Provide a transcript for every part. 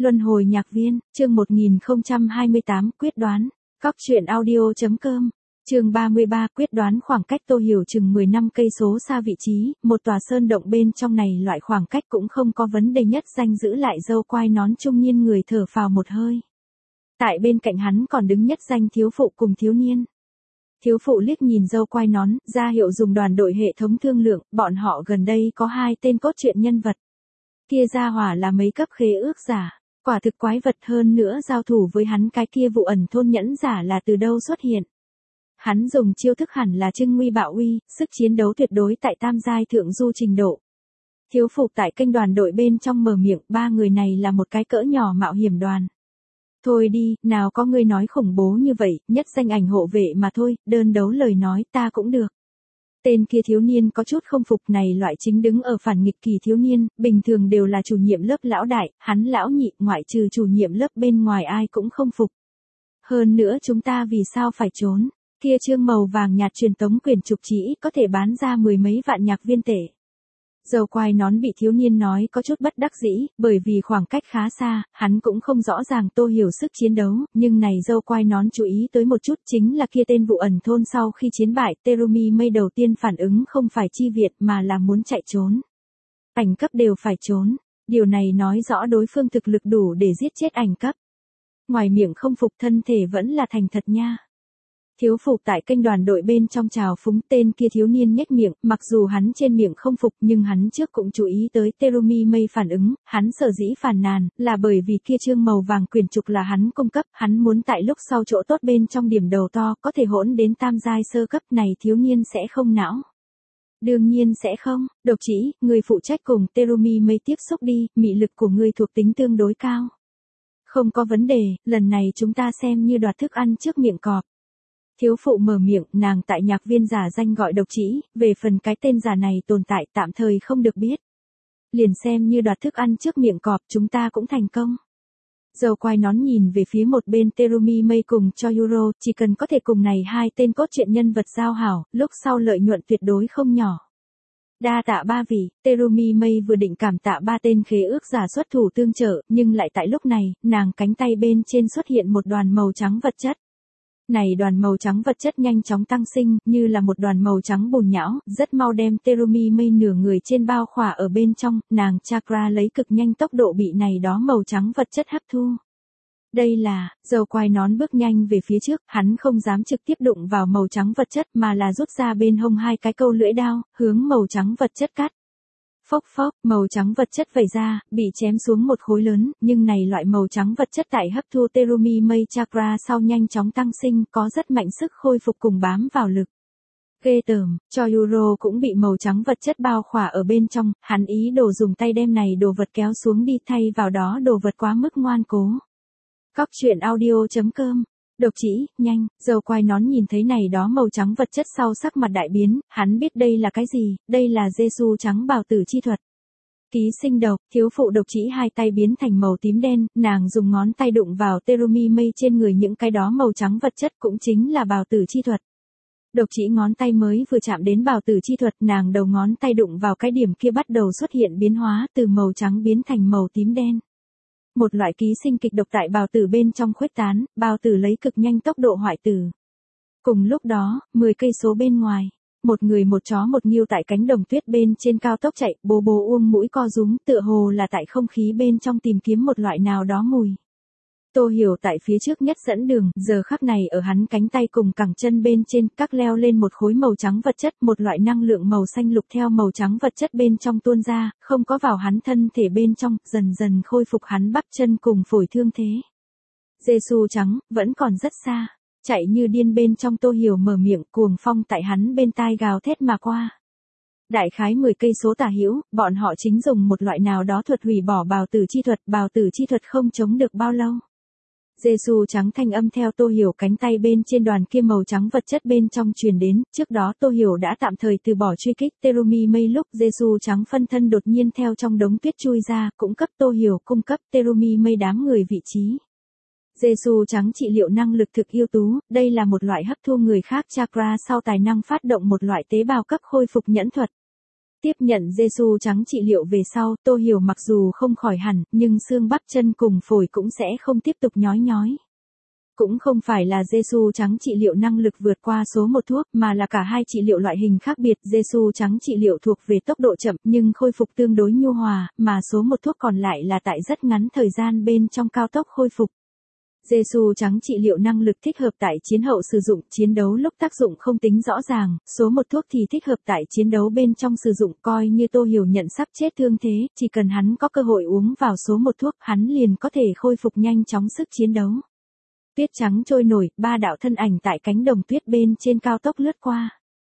Luân hồi nhạc viên, chương 1028 quyết đoán. Cóc truyện audio.com. Chương 33 quyết đoán. Khoảng cách Tô Hiểu chừng 10 năm cây số xa vị trí, một tòa sơn động bên trong này loại khoảng cách cũng không có vấn đề. Nhất Danh giữ lại râu quai nón trung niên người thở phào một hơi. Tại bên cạnh hắn còn đứng Nhất Danh thiếu phụ cùng thiếu niên. Thiếu phụ liếc nhìn râu quai nón, ra hiệu dùng đoàn đội hệ thống thương lượng, bọn họ gần đây có 2 tên cốt truyện nhân vật. Kia gia hỏa là mấy cấp khế ước giả, quả thực quái vật, hơn nữa giao thủ với hắn cái kia vụ ẩn thôn nhẫn giả là từ đâu xuất hiện. Hắn dùng chiêu thức hẳn là trưng nguy bạo uy, sức chiến đấu tuyệt đối tại tam giai thượng du trình độ. Thiếu phụ tại kênh đoàn đội bên trong mở miệng, 3 người này là một cái cỡ nhỏ mạo hiểm đoàn. Thôi đi, nào có người nói khủng bố như vậy, Nhất Danh ảnh hộ vệ mà thôi, đơn đấu lời nói ta cũng được. Tên kia thiếu niên có chút không phục, này loại chính đứng ở phản nghịch kỳ thiếu niên, bình thường đều là chủ nhiệm lớp lão đại, hắn lão nhị, ngoại trừ chủ nhiệm lớp bên ngoài ai cũng không phục. Hơn nữa chúng ta vì sao phải trốn, kia chương màu vàng nhạt truyền tống quyển trục chỉ có thể bán ra 10 mấy vạn nhạc viên tệ. Râu quai nón bị thiếu niên nói có chút bất đắc dĩ, bởi vì khoảng cách khá xa, hắn cũng không rõ ràng Tô Hiểu sức chiến đấu, nhưng này râu quai nón chú ý tới một chút, chính là kia tên vụ ẩn thôn sau khi chiến bại, Terumi Mây đầu tiên phản ứng không phải chi viện mà là muốn chạy trốn. Ảnh cấp đều phải trốn, điều này nói rõ đối phương thực lực đủ để giết chết ảnh cấp. Ngoài miệng không phục, thân thể vẫn là thành thật nha. Thiếu phụ tại kênh đoàn đội bên trong chào phúng, tên kia thiếu niên nhếch miệng, mặc dù hắn trên miệng không phục nhưng hắn trước cũng chú ý tới Terumi Mây phản ứng, hắn sở dĩ phàn nàn, là bởi vì kia chương màu vàng quyển trục là hắn cung cấp, hắn muốn tại lúc sau chỗ tốt bên trong điểm đầu to, có thể hỗn đến tam giai sơ cấp, này thiếu niên sẽ không não. Đương nhiên sẽ không, Độc Chỉ, người phụ trách cùng Terumi Mây tiếp xúc đi, mị lực của người thuộc tính tương đối cao. Không có vấn đề, lần này chúng ta xem như đoạt thức ăn trước miệng cọp. Thiếu phụ mở miệng, nàng tại nhạc viên giả danh gọi Độc Chỉ, về phần cái tên giả này tồn tại tạm thời không được biết. Liền xem như đoạt thức ăn trước miệng cọp, chúng ta cũng thành công. Râu quai nón nhìn về phía một bên Terumi Mây cùng cho Euro, chỉ cần có thể cùng này 2 tên cốt truyện nhân vật giao hảo, lúc sau lợi nhuận tuyệt đối không nhỏ. Đa tạ 3 vị, Terumi Mây vừa định cảm tạ 3 tên khế ước giả xuất thủ tương trợ, nhưng lại tại lúc này, nàng cánh tay bên trên xuất hiện một đoàn màu trắng vật chất. Này đoàn màu trắng vật chất nhanh chóng tăng sinh, như là một đoàn màu trắng bùn nhão, rất mau đem Terumi Mây nửa người trên bao khỏa ở bên trong, nàng chakra lấy cực nhanh tốc độ bị này đó màu trắng vật chất hấp thu. Đây là, râu quai nón bước nhanh về phía trước, hắn không dám trực tiếp đụng vào màu trắng vật chất mà là rút ra bên hông 2 cái câu lưỡi đao, hướng màu trắng vật chất cắt. Phốc phốc, màu trắng vật chất vẩy ra, bị chém xuống một khối lớn, nhưng này loại màu trắng vật chất tại hấp thu Terumi Mây chakra sau nhanh chóng tăng sinh, có rất mạnh sức khôi phục cùng bám vào lực. Ghê tởm, cho Euro cũng bị màu trắng vật chất bao khỏa ở bên trong, hắn ý đồ dùng tay đem này đồ vật kéo xuống đi, thay vào đó đồ vật quá mức ngoan cố. Cóc truyện audio.com. Độc Chỉ, nhanh, râu quai nón nhìn thấy này đó màu trắng vật chất sau sắc mặt đại biến, hắn biết đây là cái gì, đây là Giê-xu trắng bào tử chi thuật. Ký sinh độc, thiếu phụ Độc Chỉ 2 tay biến thành màu tím đen, nàng dùng ngón tay đụng vào Terumi Mây trên người những cái đó màu trắng vật chất cũng chính là bào tử chi thuật. Độc Chỉ ngón tay mới vừa chạm đến bào tử chi thuật, nàng đầu ngón tay đụng vào cái điểm kia bắt đầu xuất hiện biến hóa, từ màu trắng biến thành màu tím đen. Một loại ký sinh kịch độc tại bào tử bên trong khuếch tán, bào tử lấy cực nhanh tốc độ hoại tử. Cùng lúc đó, 10 cây số bên ngoài, một người một chó một nghiêu tại cánh đồng tuyết bên trên cao tốc chạy, bố bố uông mũi co rúm, tựa hồ là tại không khí bên trong tìm kiếm một loại nào đó mùi. Tô Hiểu tại phía trước nhất dẫn đường, giờ khắc này ở hắn cánh tay cùng cẳng chân bên trên, các leo lên một khối màu trắng vật chất, một loại năng lượng màu xanh lục theo màu trắng vật chất bên trong tuôn ra, không có vào hắn thân thể bên trong, dần dần khôi phục hắn bắp chân cùng phổi thương thế. Giê-xu trắng, vẫn còn rất xa, chạy như điên bên trong Tô Hiểu mở miệng, cuồng phong tại hắn bên tai gào thét mà qua. Đại khái 10 cây số tả hữu, bọn họ chính dùng một loại nào đó thuật hủy bỏ bào tử chi thuật không chống được bao lâu. Giê-xu trắng thanh âm theo Tô Hiểu cánh tay bên trên đoàn kia màu trắng vật chất bên trong truyền đến, trước đó Tô Hiểu đã tạm thời từ bỏ truy kích Terumi Mây lúc Giê-xu trắng phân thân đột nhiên theo trong đống tuyết chui ra, cũng cấp Tô Hiểu cung cấp Terumi Mây đám người vị trí. Giê-xu trắng trị liệu năng lực thực ưu tú, đây là một loại hấp thu người khác chakra sau tài năng phát động một loại tế bào cấp khôi phục nhẫn thuật. Tiếp nhận Giêsu trắng trị liệu về sau, Tô Hiểu mặc dù không khỏi hẳn, nhưng xương bắp chân cùng phổi cũng sẽ không tiếp tục nhói nhói. Cũng không phải là Giêsu trắng trị liệu năng lực vượt qua số một thuốc, mà là cả hai trị liệu loại hình khác biệt. Giêsu trắng trị liệu thuộc về tốc độ chậm nhưng khôi phục tương đối nhu hòa, mà số một thuốc còn lại là tại rất ngắn thời gian bên trong cao tốc khôi phục. Giêsu trắng trị liệu năng lực thích hợp tại chiến hậu sử dụng, chiến đấu lúc tác dụng không tính rõ ràng, số một thuốc thì thích hợp tại chiến đấu bên trong sử dụng, coi như Tô Hiểu nhận sắp chết thương thế, chỉ cần hắn có cơ hội uống vào số một thuốc, hắn liền có thể khôi phục nhanh chóng sức chiến đấu. Tuyết trắng trôi nổi, ba đạo thân ảnh tại cánh đồng tuyết bên trên cao tốc lướt qua.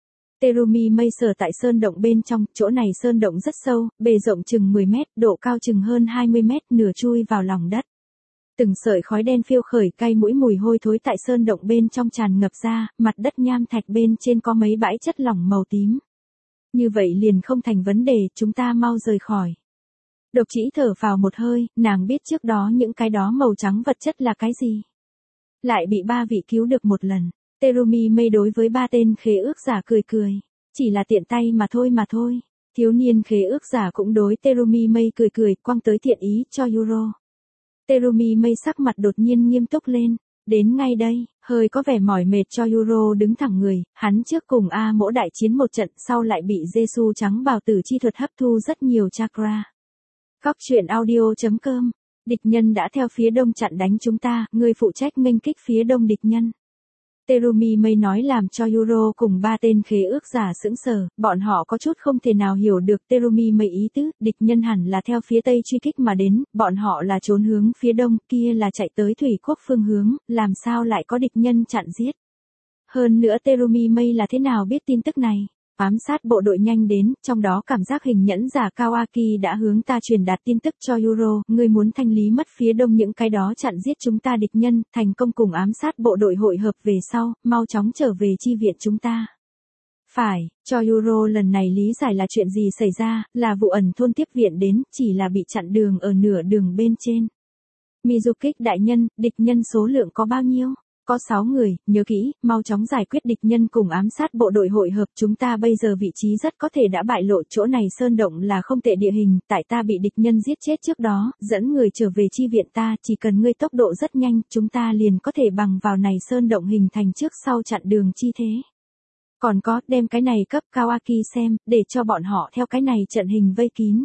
Terumi mây sờ tại sơn động bên trong, chỗ này sơn động rất sâu, bề rộng chừng 10 mét, độ cao chừng hơn 20 mét, nửa chui vào lòng đất. Từng sợi khói đen phiêu khởi, cay mũi, mùi hôi thối tại sơn động bên trong tràn ngập ra, mặt đất nham thạch bên trên có mấy bãi chất lỏng màu tím. Như vậy liền không thành vấn đề, chúng ta mau rời khỏi. Độc Chỉ thở vào một hơi, nàng biết trước đó những cái đó màu trắng vật chất là cái gì. Lại bị ba vị cứu được một lần. Terumi mây đối với ba tên khế ước giả cười cười. Chỉ là tiện tay mà thôi. Thiếu niên khế ước giả cũng đối Terumi mây cười cười, quăng tới thiện ý cho Yuro. Terumi mây sắc mặt đột nhiên nghiêm túc lên. Đến ngay đây, hơi có vẻ mỏi mệt cho Yuro đứng thẳng người, hắn trước cùng A Mỗ đại chiến một trận, sau lại bị Giêsu trắng bào tử chi thuật hấp thu rất nhiều chakra. Cóc truyện audio.com. Địch nhân đã theo phía đông chặn đánh chúng ta, ngươi phụ trách nghênh kích phía đông địch nhân. Terumi mây nói làm cho Yuro cùng ba tên khế ước giả sững sờ, bọn họ có chút không thể nào hiểu được Terumi mây ý tứ, địch nhân hẳn là theo phía tây truy kích mà đến, bọn họ là trốn hướng phía đông, kia là chạy tới thủy quốc phương hướng, làm sao lại có địch nhân chặn giết. Hơn nữa Terumi mây là thế nào biết tin tức này? Ám sát bộ đội nhanh đến, trong đó cảm giác hình nhẫn giả Kawaki đã hướng ta truyền đạt tin tức cho Yuro, ngươi muốn thanh lý mất phía đông những cái đó chặn giết chúng ta địch nhân, thành công cùng ám sát bộ đội hội hợp về sau, mau chóng trở về chi viện chúng ta. Phải, cho Yuro lần này lý giải là chuyện gì xảy ra, là vụ ẩn thôn tiếp viện đến, chỉ là bị chặn đường ở nửa đường bên trên. Mizukik đại nhân, địch nhân số lượng có bao nhiêu? Có 6 người, nhớ kỹ, mau chóng giải quyết địch nhân cùng ám sát bộ đội hội hợp, chúng ta bây giờ vị trí rất có thể đã bại lộ, chỗ này sơn động là không tệ địa hình, tại ta bị địch nhân giết chết trước đó, dẫn người trở về chi viện ta, chỉ cần ngươi tốc độ rất nhanh, chúng ta liền có thể bằng vào này sơn động hình thành trước sau chặn đường chi thế. Còn có, đem cái này cấp Kawaki xem, để cho bọn họ theo cái này trận hình vây kín.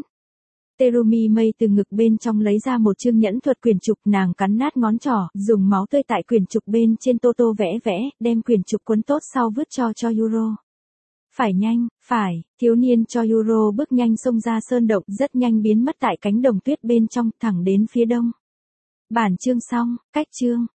Terumi mây từ ngực bên trong lấy ra một chương nhẫn thuật quyển trục, nàng cắn nát ngón trỏ, dùng máu tươi tại quyển trục bên trên tô tô vẽ vẽ, đem quyển trục cuốn tốt sau vứt cho Yuro. Phải nhanh, phải, thiếu niên cho Yuro bước nhanh xông ra sơn động, rất nhanh biến mất tại cánh đồng tuyết bên trong, thẳng đến phía đông. Bản chương xong, cách chương.